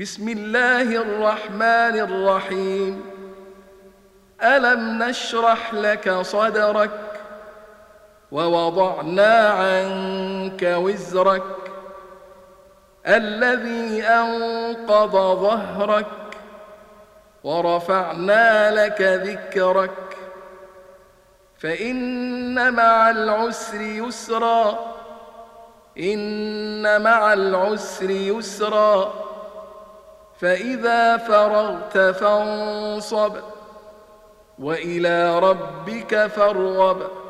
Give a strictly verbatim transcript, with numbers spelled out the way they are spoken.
بسم الله الرحمن الرحيم. ألم نشرح لك صدرك ووضعنا عنك وزرك الذي أنقض ظهرك ورفعنا لك ذكرك فإن مع العسر يسرا إن مع العسر يسرا فإذا فرغت فانصب وإلى ربك فارغب.